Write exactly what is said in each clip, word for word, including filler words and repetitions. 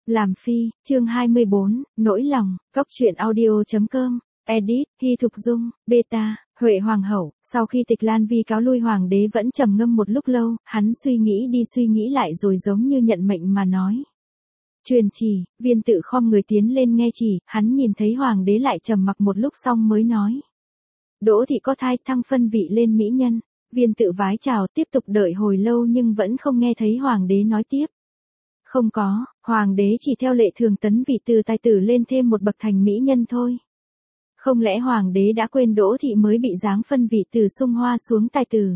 Làm phi, chương hai mươi bốn, nỗi lòng, góc truyện audio.com, edit, Hy Thục Dung, beta, Huệ Hoàng hậu. Sau khi Tịch Lan Vi cáo lui hoàng đế vẫn trầm ngâm một lúc lâu, hắn suy nghĩ đi suy nghĩ lại rồi giống như nhận mệnh mà nói. Truyền chỉ, viên tự khom người tiến lên nghe chỉ, hắn nhìn thấy hoàng đế lại trầm mặc một lúc xong mới nói. Đỗ thị có thai, thăng phân vị lên mỹ nhân. Viên tự vái chào, tiếp tục đợi hồi lâu nhưng vẫn không nghe thấy hoàng đế nói tiếp. Không có, hoàng đế chỉ theo lệ thường tấn vị từ tài tử lên thêm một bậc thành mỹ nhân thôi. Không lẽ hoàng đế đã quên Đỗ thị mới bị giáng phân vị từ sung hoa xuống tài tử?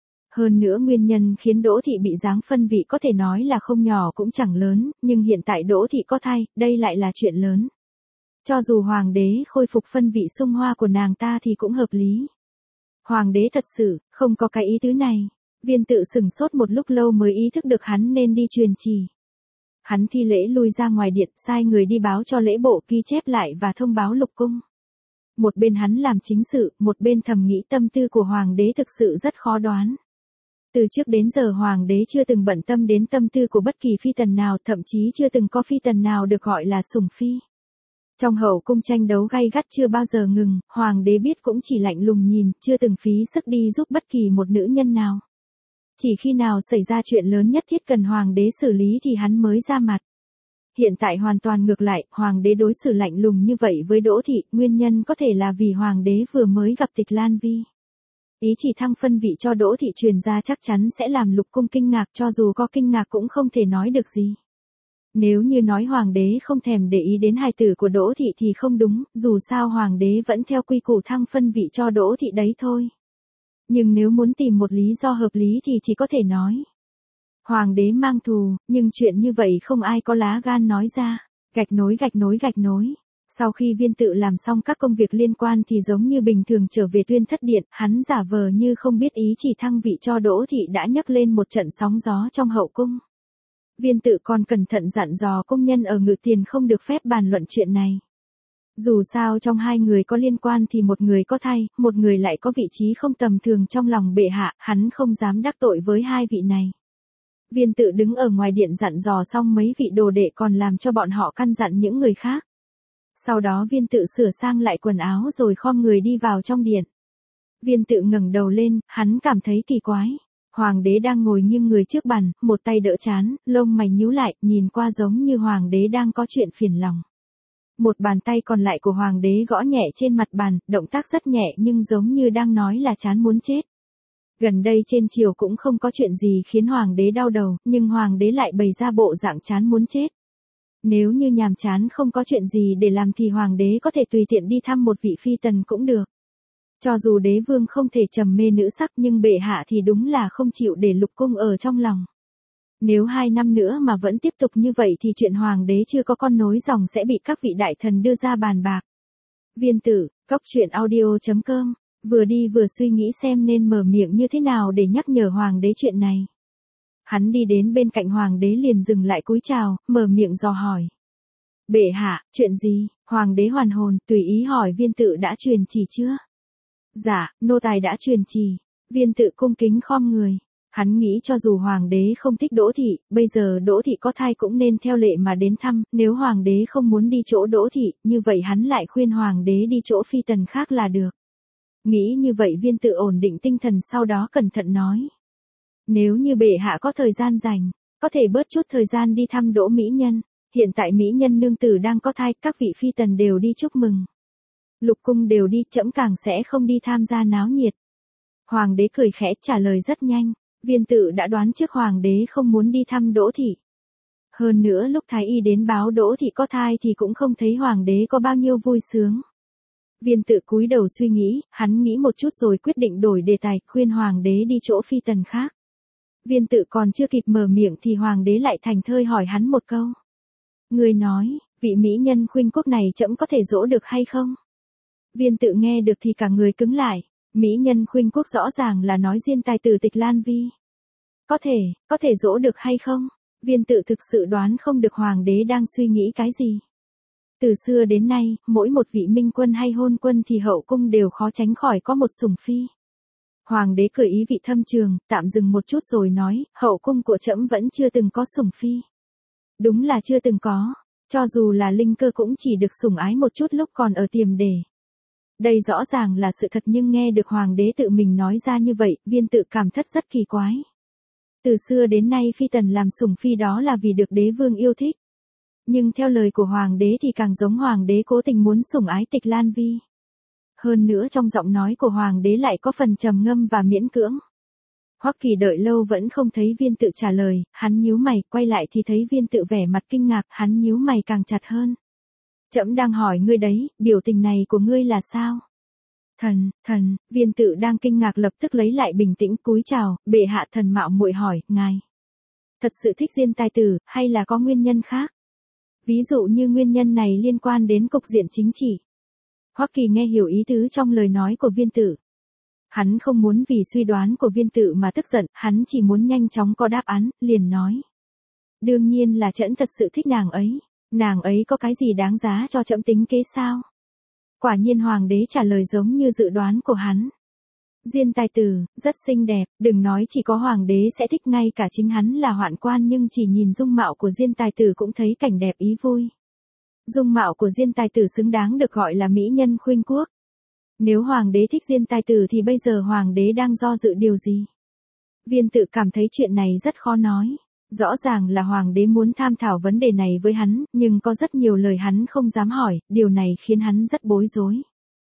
Hơn nữa nguyên nhân khiến Đỗ thị bị giáng phân vị có thể nói là không nhỏ cũng chẳng lớn, nhưng hiện tại Đỗ thị có thai, đây lại là chuyện lớn. Cho dù hoàng đế khôi phục phân vị sung hoa của nàng ta thì cũng hợp lý. Hoàng đế thật sự, không có cái ý tứ này. Viên tự sừng sốt một lúc lâu mới ý thức được hắn nên đi truyền chỉ. Hắn thi lễ lui ra ngoài điện, sai người đi báo cho lễ bộ ghi chép lại và thông báo lục cung. Một bên hắn làm chính sự, một bên thầm nghĩ tâm tư của hoàng đế thực sự rất khó đoán. Từ trước đến giờ hoàng đế chưa từng bận tâm đến tâm tư của bất kỳ phi tần nào, thậm chí chưa từng có phi tần nào được gọi là sủng phi. Trong hậu cung tranh đấu gay gắt chưa bao giờ ngừng, hoàng đế biết cũng chỉ lạnh lùng nhìn, chưa từng phí sức đi giúp bất kỳ một nữ nhân nào. Chỉ khi nào xảy ra chuyện lớn nhất thiết cần hoàng đế xử lý thì hắn mới ra mặt. Hiện tại hoàn toàn ngược lại, hoàng đế đối xử lạnh lùng như vậy với Đỗ thị, nguyên nhân có thể là vì hoàng đế vừa mới gặp Tịch Lan Vi. Ý chỉ thăng phân vị cho Đỗ thị truyền ra chắc chắn sẽ làm lục cung kinh ngạc, cho dù có kinh ngạc cũng không thể nói được gì. Nếu như nói hoàng đế không thèm để ý đến hài tử của Đỗ thị thì không đúng, dù sao hoàng đế vẫn theo quy củ thăng phân vị cho Đỗ thị đấy thôi. Nhưng nếu muốn tìm một lý do hợp lý thì chỉ có thể nói. Hoàng đế mang thù, nhưng chuyện như vậy không ai có lá gan nói ra. Gạch nối gạch nối gạch nối. Sau khi viên tự làm xong các công việc liên quan thì giống như bình thường trở về Tuyên Thất Điện, hắn giả vờ như không biết ý chỉ thăng vị cho Đỗ thị đã nhấc lên một trận sóng gió trong hậu cung. Viên tự còn cẩn thận dặn dò công nhân ở Ngự Tiền không được phép bàn luận chuyện này. Dù sao trong hai người có liên quan thì một người có thai, một người lại có vị trí không tầm thường trong lòng bệ hạ, hắn không dám đắc tội với hai vị này. Viên tự đứng ở ngoài điện dặn dò xong mấy vị đồ đệ còn làm cho bọn họ căn dặn những người khác. Sau đó viên tự sửa sang lại quần áo rồi khom người đi vào trong điện. Viên tự ngẩng đầu lên, hắn cảm thấy kỳ quái. Hoàng đế đang ngồi nghiêng người trước bàn, một tay đỡ trán, lông mày nhíu lại, nhìn qua giống như hoàng đế đang có chuyện phiền lòng. Một bàn tay còn lại của hoàng đế gõ nhẹ trên mặt bàn, động tác rất nhẹ nhưng giống như đang nói là chán muốn chết. Gần đây trên triều cũng không có chuyện gì khiến hoàng đế đau đầu, nhưng hoàng đế lại bày ra bộ dạng chán muốn chết. Nếu như nhàm chán không có chuyện gì để làm thì hoàng đế có thể tùy tiện đi thăm một vị phi tần cũng được. Cho dù đế vương không thể trầm mê nữ sắc nhưng bệ hạ thì đúng là không chịu để lục cung ở trong lòng. Nếu hai năm nữa mà vẫn tiếp tục như vậy thì chuyện hoàng đế chưa có con nối dòng sẽ bị các vị đại thần đưa ra bàn bạc. Viên tử, góc truyện audio.com, vừa đi vừa suy nghĩ xem nên mở miệng như thế nào để nhắc nhở hoàng đế chuyện này. Hắn đi đến bên cạnh hoàng đế liền dừng lại cúi chào, mở miệng dò hỏi. Bệ hạ, chuyện gì? Hoàng đế hoàn hồn, tùy ý hỏi viên tự đã truyền chỉ chưa? Dạ, nô tài đã truyền chỉ. Viên tự cung kính khom người. Hắn nghĩ cho dù hoàng đế không thích Đỗ thị, bây giờ Đỗ thị có thai cũng nên theo lệ mà đến thăm, nếu hoàng đế không muốn đi chỗ Đỗ thị, như vậy hắn lại khuyên hoàng đế đi chỗ phi tần khác là được. Nghĩ như vậy viên tự ổn định tinh thần sau đó cẩn thận nói. Nếu như bệ hạ có thời gian rảnh, có thể bớt chút thời gian đi thăm Đỗ mỹ nhân, hiện tại mỹ nhân nương tử đang có thai, các vị phi tần đều đi chúc mừng. Lục cung đều đi, trẫm càng sẽ không đi tham gia náo nhiệt. Hoàng đế cười khẽ trả lời rất nhanh, viên tự đã đoán trước hoàng đế không muốn đi thăm Đỗ thị. Hơn nữa lúc thái y đến báo Đỗ thị có thai thì cũng không thấy hoàng đế có bao nhiêu vui sướng. Viên tự cúi đầu suy nghĩ, hắn nghĩ một chút rồi quyết định đổi đề tài, khuyên hoàng đế đi chỗ phi tần khác. Viên tự còn chưa kịp mở miệng thì hoàng đế lại thành thơi hỏi hắn một câu. Người nói, vị mỹ nhân khuynh quốc này trẫm có thể dỗ được hay không? Viên tự nghe được thì cả người cứng lại, mỹ nhân khuynh quốc rõ ràng là nói riêng tài tử Tịch Lan Vi. Có thể, có thể dỗ được hay không? Viên tự thực sự đoán không được hoàng đế đang suy nghĩ cái gì. Từ xưa đến nay, mỗi một vị minh quân hay hôn quân thì hậu cung đều khó tránh khỏi có một sủng phi. Hoàng đế cười ý vị thâm trường, tạm dừng một chút rồi nói, hậu cung của trẫm vẫn chưa từng có sủng phi. Đúng là chưa từng có. Cho dù là linh cơ cũng chỉ được sủng ái một chút lúc còn ở tiềm đề. Đây rõ ràng là sự thật nhưng nghe được hoàng đế tự mình nói ra như vậy, viên tự cảm thất rất kỳ quái. Từ xưa đến nay phi tần làm sủng phi đó là vì được đế vương yêu thích. Nhưng theo lời của hoàng đế thì càng giống hoàng đế cố tình muốn sủng ái Tịch Lan Vi. Hơn nữa trong giọng nói của hoàng đế lại có phần trầm ngâm và miễn cưỡng. Hoắc Kỳ đợi lâu vẫn không thấy viên tự trả lời, hắn nhíu mày, quay lại thì thấy viên tự vẻ mặt kinh ngạc, hắn nhíu mày càng chặt hơn. Trẫm đang hỏi ngươi đấy, biểu tình này của ngươi là sao? Thần, thần, viên tự đang kinh ngạc lập tức lấy lại bình tĩnh cúi chào, bệ hạ thần mạo muội hỏi, ngài. Thật sự thích Diên tài tử, hay là có nguyên nhân khác? Ví dụ như nguyên nhân này liên quan đến cục diện chính trị. Hoắc Kỳ nghe hiểu ý tứ trong lời nói của viên tự. Hắn không muốn vì suy đoán của viên tự mà tức giận, hắn chỉ muốn nhanh chóng có đáp án, liền nói. Đương nhiên là trẫm thật sự thích nàng ấy, nàng ấy có cái gì đáng giá cho trẫm tính kế sao? Quả nhiên hoàng đế trả lời giống như dự đoán của hắn. Diên tài tử, rất xinh đẹp, đừng nói chỉ có hoàng đế sẽ thích, ngay cả chính hắn là hoạn quan nhưng chỉ nhìn dung mạo của Diên tài tử cũng thấy cảnh đẹp ý vui. Dung mạo của Diên tài tử xứng đáng được gọi là mỹ nhân khuynh quốc. Nếu hoàng đế thích Diên tài tử thì bây giờ hoàng đế đang do dự điều gì? Viên tự cảm thấy chuyện này rất khó nói. Rõ ràng là hoàng đế muốn tham thảo vấn đề này với hắn, nhưng có rất nhiều lời hắn không dám hỏi, điều này khiến hắn rất bối rối.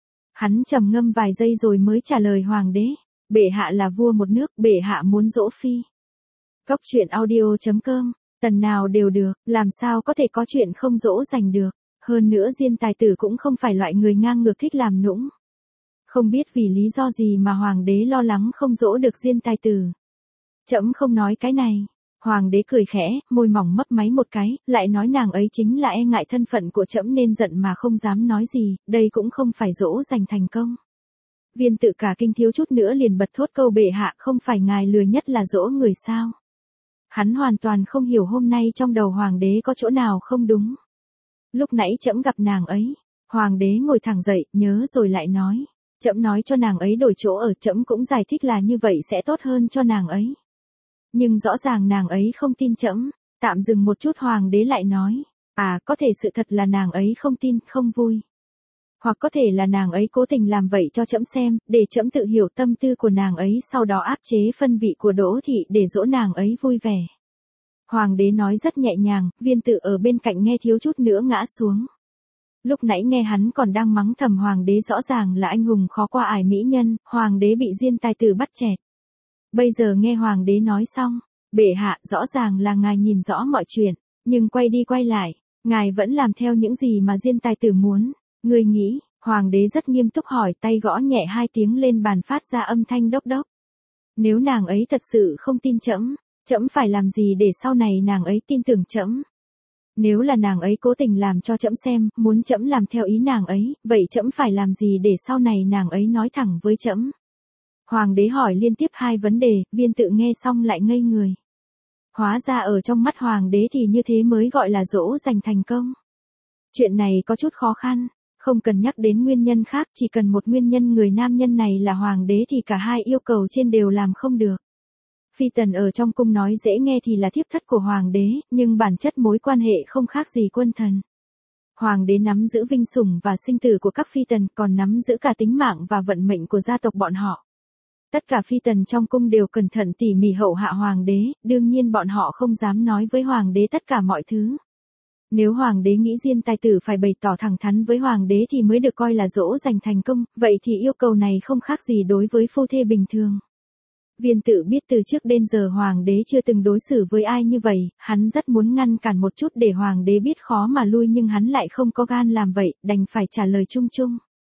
Hắn trầm ngâm vài giây rồi mới trả lời hoàng đế, bệ hạ là vua một nước, bệ hạ muốn dỗ phi. Cốc truyện audio chấm com, tần nào đều được, làm sao có thể có chuyện không dỗ dành được, hơn nữa Diên tài tử cũng không phải loại người ngang ngược thích làm nũng. Không biết vì lý do gì mà hoàng đế lo lắng không dỗ được Diên tài tử. Trẫm không nói cái này. Hoàng đế cười khẽ, môi mỏng mấp máy một cái, lại nói nàng ấy chính là e ngại thân phận của trẫm nên giận mà không dám nói gì, đây cũng không phải dỗ dành thành công. Viên tự cả kinh thiếu chút nữa liền bật thốt câu bệ hạ, không phải ngài lười nhất là dỗ người sao? Hắn hoàn toàn không hiểu hôm nay trong đầu hoàng đế có chỗ nào không đúng. Lúc nãy trẫm gặp nàng ấy, hoàng đế ngồi thẳng dậy, nhớ rồi lại nói, trẫm nói cho nàng ấy đổi chỗ ở, trẫm cũng giải thích là như vậy sẽ tốt hơn cho nàng ấy. Nhưng rõ ràng nàng ấy không tin trẫm. Tạm dừng một chút hoàng đế lại nói, à có thể sự thật là nàng ấy không tin, không vui. Hoặc có thể là nàng ấy cố tình làm vậy cho trẫm xem, để trẫm tự hiểu tâm tư của nàng ấy sau đó áp chế phân vị của Đỗ thị để dỗ nàng ấy vui vẻ. Hoàng đế nói rất nhẹ nhàng, viên tự ở bên cạnh nghe thiếu chút nữa ngã xuống. Lúc nãy nghe hắn còn đang mắng thầm hoàng đế rõ ràng là anh hùng khó qua ải mỹ nhân, hoàng đế bị Diên tài tử bắt chẹt. Bây giờ nghe hoàng đế nói xong, bệ hạ rõ ràng là ngài nhìn rõ mọi chuyện, nhưng quay đi quay lại, ngài vẫn làm theo những gì mà Diên tài tử muốn, ngươi nghĩ, hoàng đế rất nghiêm túc hỏi, tay gõ nhẹ hai tiếng lên bàn phát ra âm thanh đốc đốc. Nếu nàng ấy thật sự không tin trẫm, trẫm phải làm gì để sau này nàng ấy tin tưởng trẫm? Nếu là nàng ấy cố tình làm cho trẫm xem, muốn trẫm làm theo ý nàng ấy, vậy trẫm phải làm gì để sau này nàng ấy nói thẳng với trẫm? Hoàng đế hỏi liên tiếp hai vấn đề, viên tự nghe xong lại ngây người. Hóa ra ở trong mắt hoàng đế thì như thế mới gọi là dỗ dành thành công. Chuyện này có chút khó khăn, không cần nhắc đến nguyên nhân khác, chỉ cần một nguyên nhân người nam nhân này là hoàng đế thì cả hai yêu cầu trên đều làm không được. Phi tần ở trong cung nói dễ nghe thì là thiếp thất của hoàng đế, nhưng bản chất mối quan hệ không khác gì quân thần. Hoàng đế nắm giữ vinh sủng và sinh tử của các phi tần, còn nắm giữ cả tính mạng và vận mệnh của gia tộc bọn họ. Tất cả phi tần trong cung đều cẩn thận tỉ mỉ hậu hạ hoàng đế, đương nhiên bọn họ không dám nói với hoàng đế tất cả mọi thứ. Nếu hoàng đế nghĩ Diên tài tử phải bày tỏ thẳng thắn với hoàng đế thì mới được coi là dỗ dành thành công, vậy thì yêu cầu này không khác gì đối với phu thê bình thường. Viên tự biết từ trước đến giờ hoàng đế chưa từng đối xử với ai như vậy, hắn rất muốn ngăn cản một chút để hoàng đế biết khó mà lui nhưng hắn lại không có gan làm vậy, đành phải trả lời chung chung.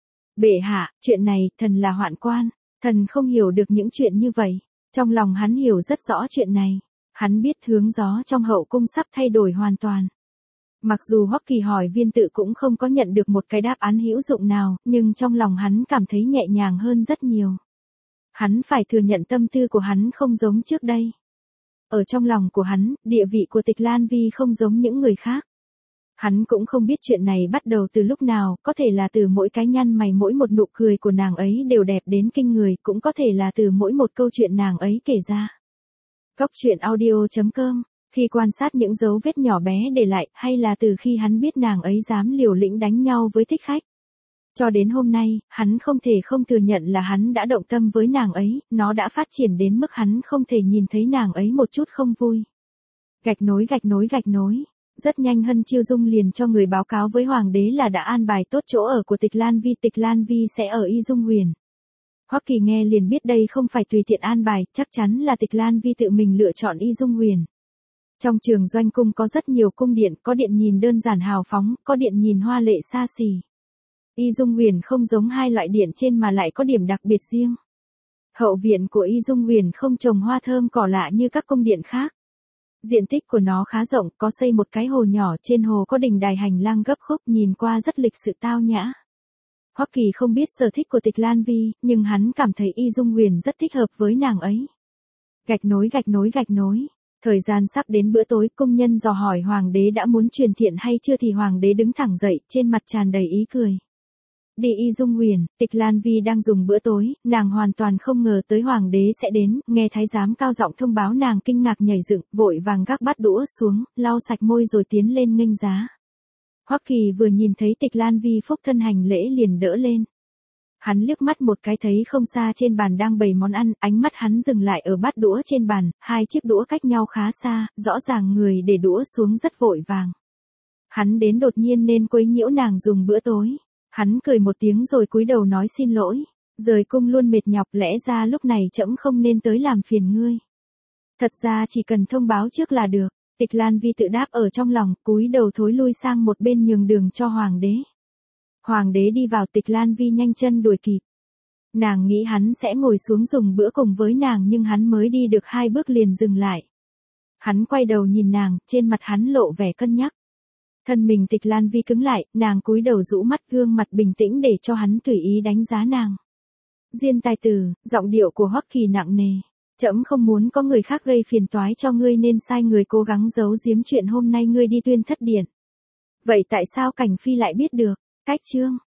Bệ hạ, chuyện này, thần là hoạn quan. Thần không hiểu được những chuyện như vậy. Trong lòng hắn hiểu rất rõ chuyện này. Hắn biết hướng gió trong hậu cung sắp thay đổi hoàn toàn. Mặc dù Hoắc Kỳ hỏi viên tự cũng không có nhận được một cái đáp án hữu dụng nào, nhưng trong lòng hắn cảm thấy nhẹ nhàng hơn rất nhiều. Hắn phải thừa nhận tâm tư của hắn không giống trước đây. Ở trong lòng của hắn, địa vị của Tịch Lan Vi không giống những người khác. Hắn cũng không biết chuyện này bắt đầu từ lúc nào, có thể là từ mỗi cái nhăn mày mỗi một nụ cười của nàng ấy đều đẹp đến kinh người, cũng có thể là từ mỗi một câu chuyện nàng ấy kể ra. Cốc truyện audio chấm com Khi quan sát những dấu vết nhỏ bé để lại, hay là từ khi hắn biết nàng ấy dám liều lĩnh đánh nhau với thích khách. Cho đến hôm nay, hắn không thể không thừa nhận là hắn đã động tâm với nàng ấy, nó đã phát triển đến mức hắn không thể nhìn thấy nàng ấy một chút không vui. Gạch nối gạch nối gạch nối. Rất nhanh Hân Chiêu Dung liền cho người báo cáo với Hoàng đế là đã an bài tốt chỗ ở của Tịch Lan Vi. Tịch Lan Vi sẽ ở Y Dung Huyền. Hoắc Kỳ nghe liền biết đây không phải tùy tiện an bài, chắc chắn là Tịch Lan Vi tự mình lựa chọn Y Dung Huyền. Trong Trường Doanh Cung có rất nhiều cung điện, có điện nhìn đơn giản hào phóng, có điện nhìn hoa lệ xa xỉ. Y Dung Huyền không giống hai loại điện trên mà lại có điểm đặc biệt riêng. Hậu viện của Y Dung Huyền không trồng hoa thơm cỏ lạ như các cung điện khác. Diện tích của nó khá rộng, có xây một cái hồ nhỏ, trên hồ có đình đài hành lang gấp khúc, nhìn qua rất lịch sự tao nhã. Hoắc Kỳ không biết sở thích của Tịch Lan Vi, nhưng hắn cảm thấy Y Dung Huyền rất thích hợp với nàng ấy. Gạch nối gạch nối gạch nối. Thời gian sắp đến bữa tối, công nhân dò hỏi Hoàng đế đã muốn truyền thiện hay chưa thì Hoàng đế đứng thẳng dậy, trên mặt tràn đầy ý cười. Đi Y Dung Huyền, Tịch Lan Vi đang dùng bữa tối, nàng hoàn toàn không ngờ tới Hoàng đế sẽ đến, nghe thái giám cao giọng thông báo nàng kinh ngạc nhảy dựng, vội vàng gác bát đũa xuống, lau sạch môi rồi tiến lên nghênh giá. Hoắc Kỳ vừa nhìn thấy Tịch Lan Vi phúc thân hành lễ liền đỡ lên. Hắn liếc mắt một cái thấy không xa trên bàn đang bày món ăn, ánh mắt hắn dừng lại ở bát đũa trên bàn, hai chiếc đũa cách nhau khá xa, rõ ràng người để đũa xuống rất vội vàng. Hắn đến đột nhiên nên quấy nhiễu nàng dùng bữa tối. Hắn cười một tiếng rồi cúi đầu nói xin lỗi. Rời cung luôn mệt nhọc, lẽ ra lúc này trẫm không nên tới làm phiền ngươi. Thật ra chỉ cần thông báo trước là được. Tịch Lan Vi tự đáp ở trong lòng, cúi đầu thối lui sang một bên nhường đường cho Hoàng đế. Hoàng đế đi vào, Tịch Lan Vi nhanh chân đuổi kịp. Nàng nghĩ hắn sẽ ngồi xuống dùng bữa cùng với nàng nhưng hắn mới đi được hai bước liền dừng lại. Hắn quay đầu nhìn nàng, trên mặt hắn lộ vẻ cân nhắc. Thân mình Tịch Lan Vi cứng lại, nàng cúi đầu rũ mắt, gương mặt bình tĩnh để cho hắn tùy ý đánh giá nàng. Diên tài tử, giọng điệu của Hoắc Kỳ nặng nề. Trẫm không muốn có người khác gây phiền toái cho ngươi nên sai người cố gắng giấu giếm chuyện hôm nay ngươi đi Tuyên Thất Điện. Vậy tại sao Cảnh Phi lại biết được? Cách chương